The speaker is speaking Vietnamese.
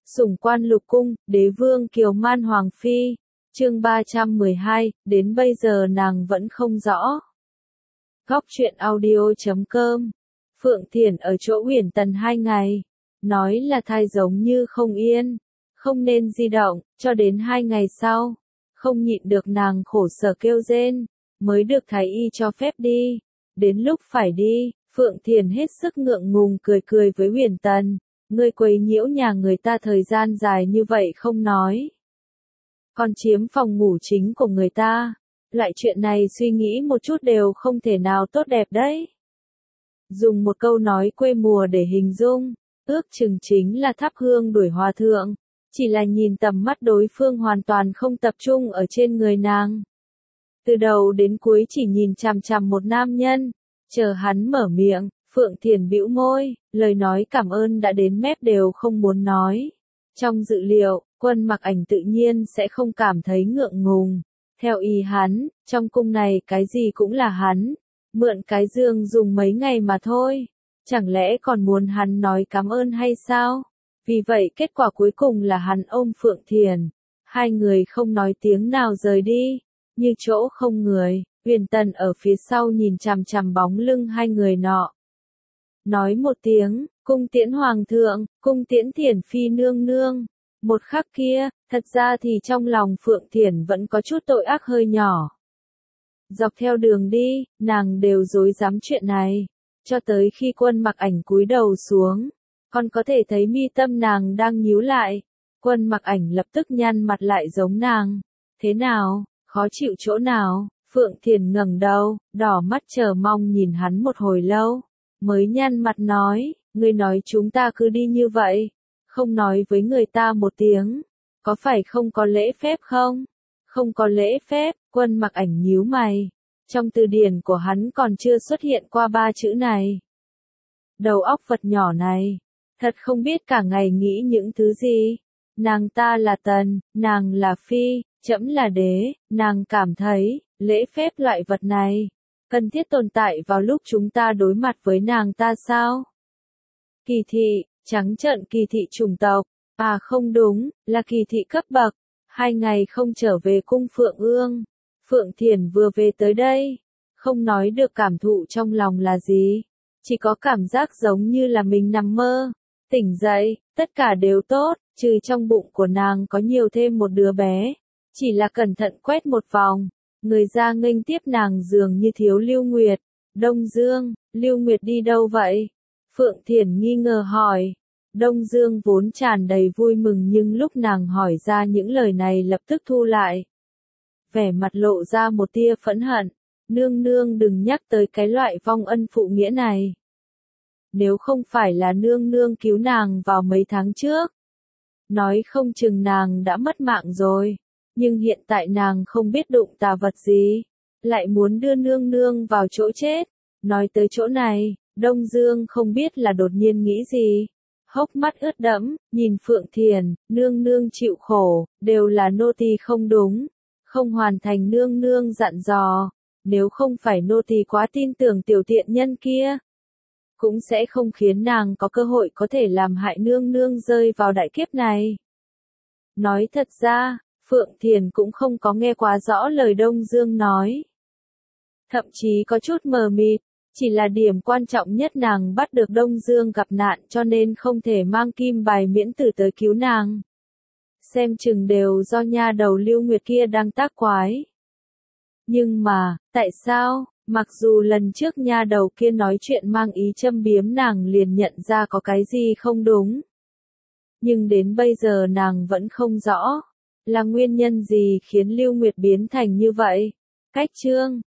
Sủng quan lục cung, đế vương kiều man hoàng phi. Chương 312, đến bây giờ nàng vẫn không rõ. Góc truyện audio.com. Phượng Thiển ở chỗ Uyển Tần 2 ngày. Nói là thai giống như không yên. Không nên di động, cho đến 2 ngày sau. Không nhịn được nàng khổ sở kêu rên. Mới được thái y cho phép đi. Đến lúc phải đi, Phượng Thiển hết sức ngượng ngùng cười với Uyển Tần. Ngươi quấy nhiễu nhà người ta thời gian dài như vậy không nói. Còn chiếm phòng ngủ chính của người ta. Loại chuyện này suy nghĩ một chút đều không thể nào tốt đẹp đấy. Dùng một câu nói quê mùa để hình dung, ước chừng chính là thắp hương đuổi hòa thượng. Chỉ là nhìn tầm mắt đối phương hoàn toàn không tập trung ở trên người nàng. Từ đầu đến cuối chỉ nhìn chằm chằm một nam nhân. Chờ hắn mở miệng, Phượng Thiển bĩu môi, lời nói cảm ơn đã đến mép đều không muốn nói. Trong dự liệu, Quân Mặc Ảnh tự nhiên sẽ không cảm thấy ngượng ngùng. Theo ý hắn, trong cung này cái gì cũng là hắn. Mượn cái giường dùng mấy ngày mà thôi. Chẳng lẽ còn muốn hắn nói cảm ơn hay sao? Vì vậy kết quả cuối cùng là hắn ôm Phượng Thiển. Hai người không nói tiếng nào rời đi. Như chỗ không người, Uyển Tần ở phía sau nhìn chằm chằm bóng lưng hai người nọ. Nói một tiếng, cung tiễn hoàng thượng, cung tiễn Thiển phi nương nương. Một khắc kia, thật ra thì trong lòng Phượng Thiển vẫn có chút tội ác hơi nhỏ. Dọc theo đường đi, nàng đều rối rắm chuyện này. Cho tới khi Quân Mặc Ảnh cúi đầu xuống, còn có thể thấy mi tâm nàng đang nhíu lại. Quân Mặc Ảnh lập tức nhăn mặt lại giống nàng. Thế nào, khó chịu chỗ nào? Phượng Thiển ngẩng đầu, đỏ mắt chờ mong nhìn hắn một hồi lâu. Mới nhăn mặt nói, ngươi nói chúng ta cứ đi như vậy. Không nói với người ta một tiếng. Có phải không có lễ phép không? Không có lễ phép, Quân Mặc Ảnh nhíu mày. Trong từ điển của hắn còn chưa xuất hiện qua 3 chữ này. Đầu óc vật nhỏ này. Thật không biết cả ngày nghĩ những thứ gì. Nàng ta là tần, nàng là phi, trẫm là đế. Nàng cảm thấy, lễ phép loại vật này cần thiết tồn tại vào lúc chúng ta đối mặt với nàng ta sao? Kỳ thị, trắng trợn kỳ thị chủng tộc. À không đúng, là kỳ thị cấp bậc. 2 ngày không trở về cung Phượng Ương. Phượng Thiển vừa về tới đây. Không nói được cảm thụ trong lòng là gì. Chỉ có cảm giác giống như là mình nằm mơ. Tỉnh dậy, tất cả đều tốt, trừ trong bụng của nàng có nhiều thêm một đứa bé. Chỉ là cẩn thận quét một vòng. Người ra nghênh tiếp nàng dường như thiếu Lưu Nguyệt. Đông Dương, Lưu Nguyệt đi đâu vậy? Phượng Thiển nghi ngờ hỏi. Đông Dương vốn tràn đầy vui mừng nhưng lúc nàng hỏi ra những lời này lập tức thu lại. Vẻ mặt lộ ra một tia phẫn hận. Nương nương đừng nhắc tới cái loại vong ân phụ nghĩa này. Nếu không phải là nương nương cứu nàng vào mấy tháng trước. Nói không chừng nàng đã mất mạng rồi. Nhưng hiện tại nàng không biết đụng tà vật gì. Lại muốn đưa nương nương vào chỗ chết. Nói tới chỗ này, Đông Dương không biết là đột nhiên nghĩ gì. Hốc mắt ướt đẫm, nhìn Phượng Thiển, nương nương chịu khổ, đều là nô tỳ không đúng. Không hoàn thành nương nương dặn dò. Nếu không phải nô tỳ quá tin tưởng tiểu tiện nhân kia. Cũng sẽ không khiến nàng có cơ hội có thể làm hại nương nương rơi vào đại kiếp này. Nói thật ra, Phượng Thiển cũng không có nghe quá rõ lời Đông Dương nói. Thậm chí có chút mờ mịt, chỉ là điểm quan trọng nhất nàng bắt được Đông Dương gặp nạn cho nên không thể mang kim bài miễn tử tới cứu nàng. Xem chừng đều do nha đầu Lưu Nguyệt kia đang tác quái. Nhưng mà, tại sao, mặc dù lần trước nha đầu kia nói chuyện mang ý châm biếm nàng liền nhận ra có cái gì không đúng. Nhưng đến bây giờ nàng vẫn không rõ. Là nguyên nhân gì khiến Lưu Nguyệt biến thành như vậy? Cách chương